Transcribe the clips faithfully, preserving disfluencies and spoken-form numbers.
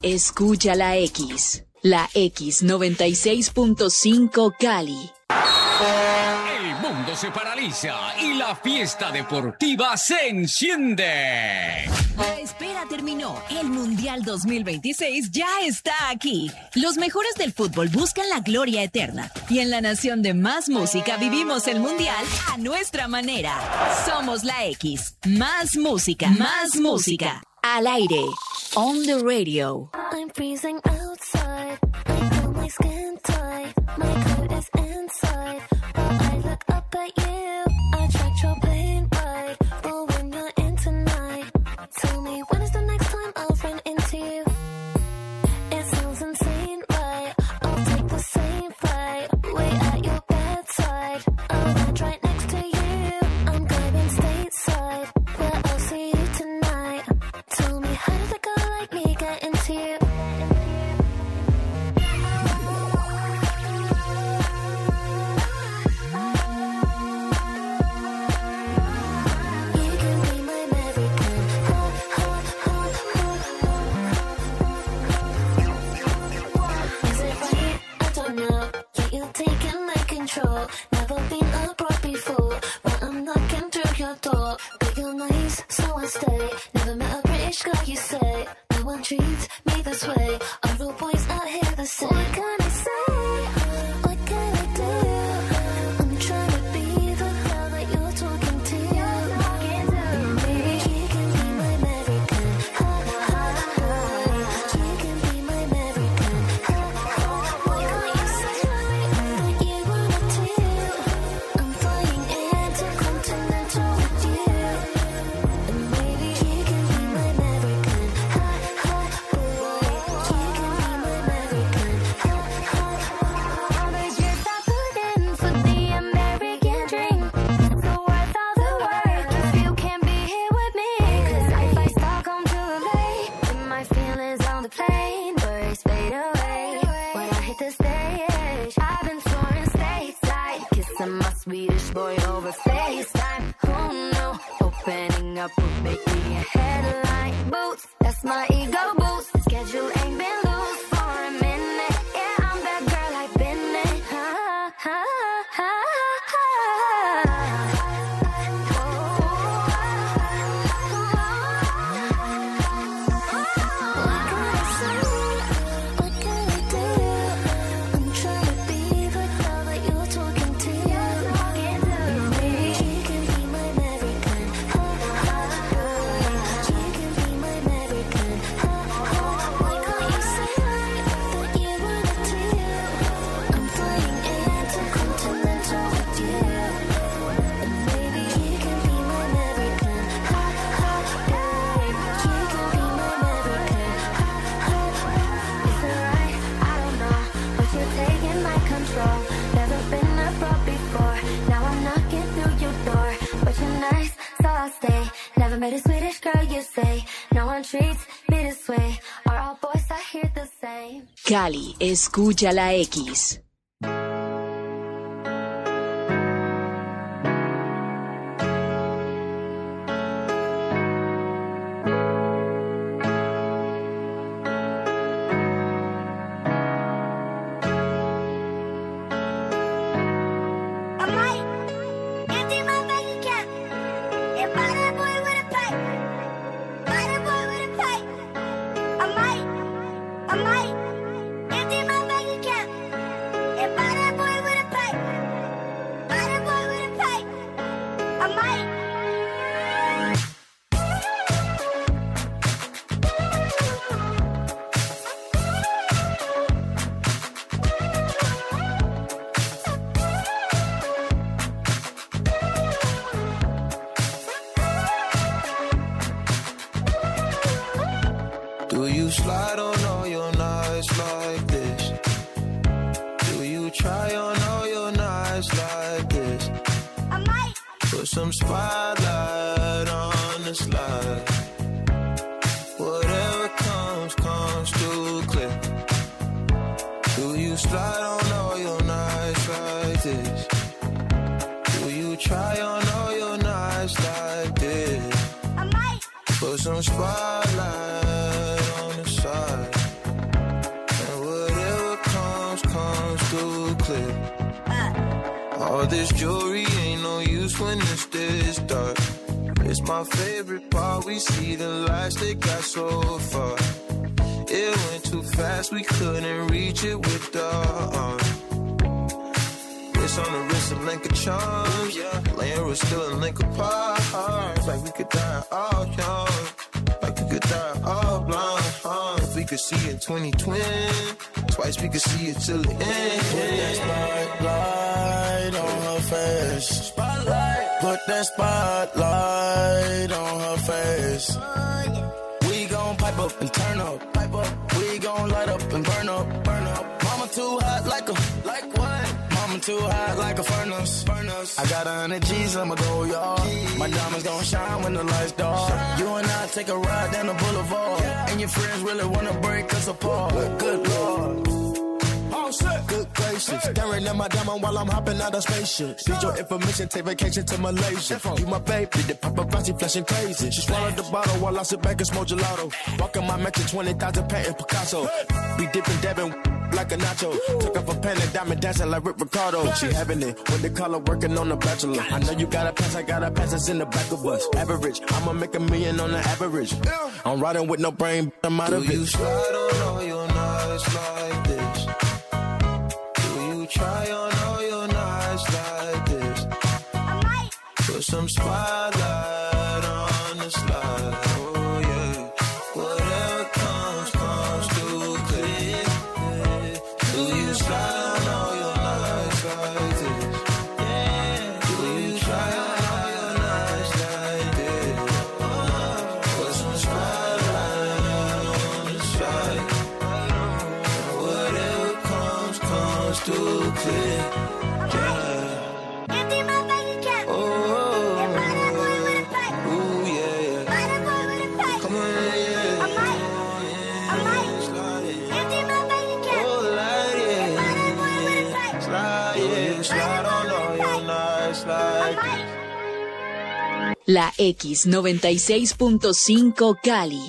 escucha la X. La X noventa y seis punto cinco Cali. El mundo se paraliza y la fiesta deportiva se enciende. La espera terminó. El Mundial dos mil veintiséis ya está aquí. Los mejores del fútbol buscan la gloria eterna. Y en la nación de más música vivimos el Mundial a nuestra manera. Somos la X. Más música, más música. Al aire. On the radio. I'm freezing outside. I feel my skin tight. My coat is inside. But I look up at you. I tracked your plane ride. But when you're in tonight, tell me when is the next time I'll run into you? It sounds insane, right? I'll take the same flight. Wait at your bedside. I'll land right next to you. I'm going stateside. Where I'll see you tonight. Tell me how does a girl like me get into you? Never been abroad before, but I'm knocking through your door. But you're nice, so I stay. Never met a British guy, you say. No one treats me this way. All real boys out here the same. What can I say? What can I do? I'm trying to be the girl that you're talking to. Maybe you can be my American. Ha, ha, ha. You can be my American. Ha, ha. Why can't you say that you wanna do? I'm flying intercontinental with you. And maybe you can be my American. Ha, ha, boy. You can be my American. Ha, ha. But you're not looking for the American dream. So worth all the work if you can't be here with me. 'Cause I fly Stockholm to L A. And my feelings on the plane. Worries fade away when I hit the stage. I've been soaring stateside, kissing my Swedish boy over FaceTime. Who knew opening up would make me a headline? Boots, that's my ego boost. Schedule ain't been loose for a minute. Yeah, I'm that girl I've been in. Ha, ha, ha, ha. What can I say? What can I do? I'm trying to be the girl that you're talking to. Maybe you can be my American. Ha, ha, boy. You can be my American. Ha, ha. Why can't you say that you wanna do? I'm flying intercontinental with you. And maybe you can be my American. Ha, ha, boy. You can be my American. Ha, ha. Is it right? I don't know. But you're taking my control. Never been abroad before. Now I'm knocking through your door. But you're nice, so I'll stay. Never met a Swedish girl, you say. No one treats me this way. Are all boys out here the same? Cali, escucha la X. I might empty my bank account and buy that boy with a pipe. Buy that boy with a pipe. I might, I might empty my bank account and buy that boy with a pipe. Buy that boy with a pipe. I might. Do you slide on all your nights like this? Do you try on all your nights like this? I might. Put some spotlight on the slide. Whatever comes, comes too clear. Do you slide on all your nights like this? Do you try on all your nights like this? I might. Put some spotlight on the side. All this jewelry ain't no use when it's this dark. It's my favorite part, we see the lights that got so far. It went too fast, we couldn't reach it with the arm. It's on the wrist of link of charms, yeah. Laying was still in link apart. Like we could die all young, like we could die all blind. uh. If we could see in twenty twenty, twice we could see it till the end. Put that spotlight on her face. Spotlight. Put that spotlight on her face. We gon' pipe up and turn up, pipe up. We gon' light up and burn up, burn up. Mama too hot like a, like what? Mama too hot like a furnace, furnace. I got a hundred G's, I'ma go, y'all. My diamonds gon' shine when the lights dark. You and I take a ride down the boulevard, yeah. And your friends really wanna break us apart. Good Lord. Good gracious, hey. Staring at my diamond while I'm hopping out of spaceship. Need your information, take vacation to Malaysia. You my baby, the paparazzi flashing crazy. She swallowed the bottle while I sit back and smoke gelato. Walking my mansion, twenty thousand painting Picasso. Be dipping, dabbing like a nacho. Woo. Took off a pen and diamond dancing like Rick Ricardo. Hey. She having it when they call her working on the Bachelor. I know you got a pass, I got a pass, it's in the back of us. Average, I'ma make a million on the average. Yeah. I'm riding with no brain, I'm out of it. You slide on all your nights like this. Try on all your nights like this. I might put some spotlight on the slide. Oh yeah. Whatever comes, comes too clear. Do you slide on all your nights like this? Yeah. Do you try on all your nights like this? Put some spotlight on the slide. Whatever comes, comes too clear. Yeah. Empty my bank account. Oh, and buy that boy with a pipe. Ooh, yeah. Buy that boy with a pipe. Come on, yeah. I might. I might. Empty my bank account. Oh, light, yeah. and buy that boy with a pipe. Slide, yeah. Slide on all your nights I like might. La X noventa y seis punto cinco Cali.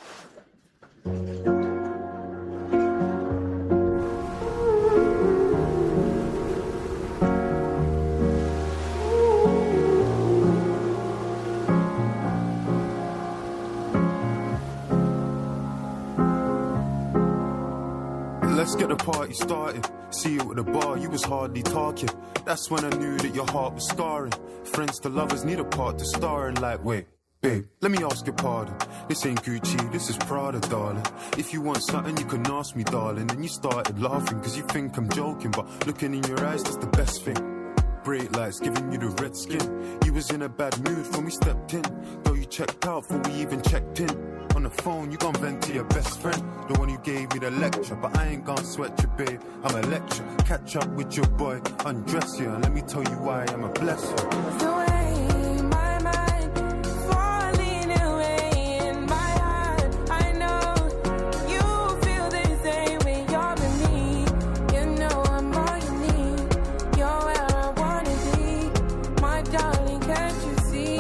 Let's get the party started. See you at the bar, you was hardly talking. That's when I knew that your heart was scarring. Friends to lovers need a part to star in. Like, wait, babe, let me ask your pardon. This ain't Gucci, this is Prada, darling. If you want something, you can ask me, darling. And you started laughing, cause you think I'm joking. But looking in your eyes, that's the best thing. Bright lights giving you the red skin. You was in a bad mood when we stepped in. Though you checked out before we even checked in. On the phone, you gon' vent to your best friend, the one who gave me the lecture. But I ain't gon' sweat you, babe, I'm a lecture. Catch up with your boy, undress you, and let me tell you why I'm a blesser. The way my mind falling away in my heart, I know you feel the same way you're with me. You know I'm all you need. You're where I wanna be, my darling. Can't you see?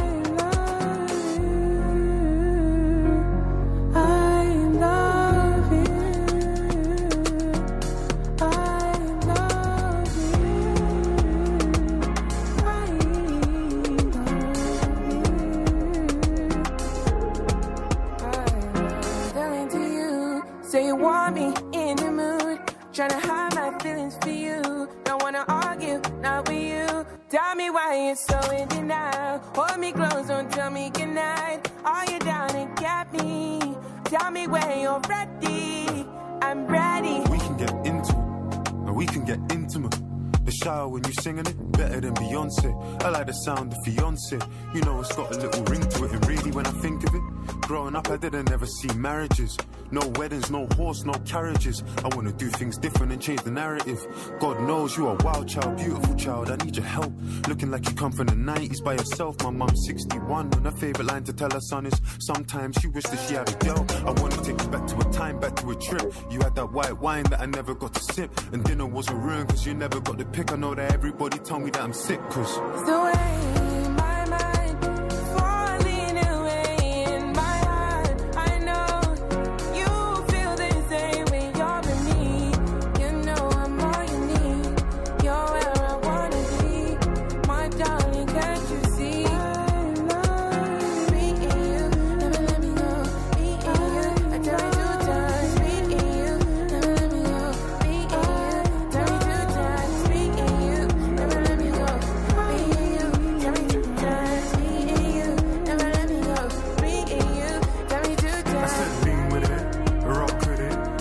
Say you want me in the mood, tryna hide my feelings for you. Don't wanna argue, not with you. Tell me why you're so in denial. Hold me close, don't tell me goodnight. Are you down and get me? Tell me when you're ready. I'm ready. We can get into it, and we can get intimate. The shower when you singing it, better than Beyonce. I like the sound of fiance. You know it's got a little ring to it, and really when I think of it, growing up I didn't ever see marriages. No weddings, no horse, no carriages. I wanna do things different and change the narrative. God knows you are a wild child, beautiful child, I need your help. Looking like you come from the nineties by yourself. My mom's sixty-one, and her favourite line to tell her son is sometimes she wished that she had a girl. I wanna take you back to a time, back to a trip. You had that white wine that I never got to sip, and dinner wasn't ruined cause you never got the pick. I know that everybody told me that I'm sick cause the way my mind falling away in my heart, I know you feel the same way you're with me. You know I'm all you need. You're where I wanna be.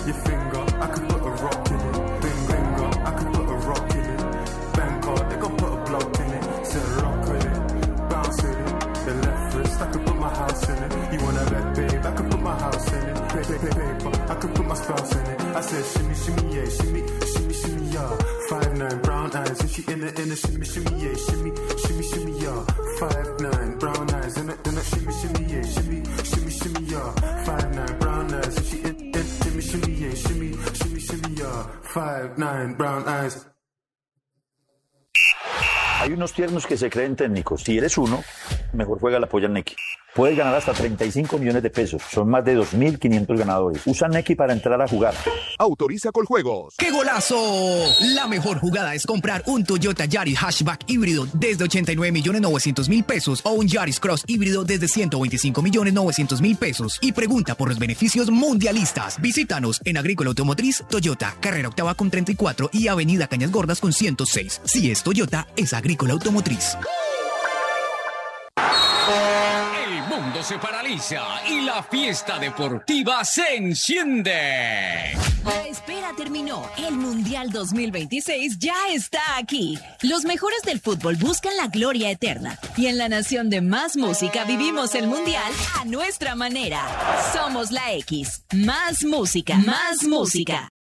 your finger, I could put a rock in it. Bing, binger, I could put a rock in it. Bangkok, they gon' put a block in it. Say rock with it, bounce with it. The left wrist, I could put my house in it. You wanna bet, babe, I could put my house in it. Paper, paper, I could put my spouse in it. I said shimmy, shimmy, yeah, shimmy, shimmy, shimmy, yeah. Five nine, brown eyes, and she in it, in it, shimmy, shimmy, yeah, shimmy, shimmy, shimmy, yeah. Five nine, brown eyes, in it, in it, shimmy, shimmy, yeah, shimmy, shimmy, shimmy, yeah. Five nine, brown eyes, and she in it, shimmy, shimmy, yeah, shimmy, shimmy, shimmy, yeah. Five nine, brown eyes. Hay unos tiernos que se creen técnicos. Si eres uno, mejor juega la polla Nequi. Puedes ganar hasta treinta y cinco millones de pesos. Son más de dos mil quinientos ganadores. Usa Nequi para entrar a jugar. Autoriza Coljuegos. ¡Qué golazo! La mejor jugada es comprar un Toyota Yaris Hatchback híbrido desde ochenta y nueve millones novecientos mil pesos o un Yaris Cross híbrido desde ciento veinticinco millones novecientos mil pesos. Y pregunta por los beneficios mundialistas. Visítanos en Agrícola Automotriz Toyota, Carrera Octava con treinta y cuatro y Avenida Cañas Gordas con ciento seis. Si es Toyota, es Agrícola Automotriz. El mundo se paraliza y la fiesta deportiva se enciende. La espera terminó. El Mundial dos mil veintiséis ya está aquí. Los mejores del fútbol buscan la gloria eterna. Y en la nación de más música vivimos el Mundial a nuestra manera. Somos la X. Más música, más música.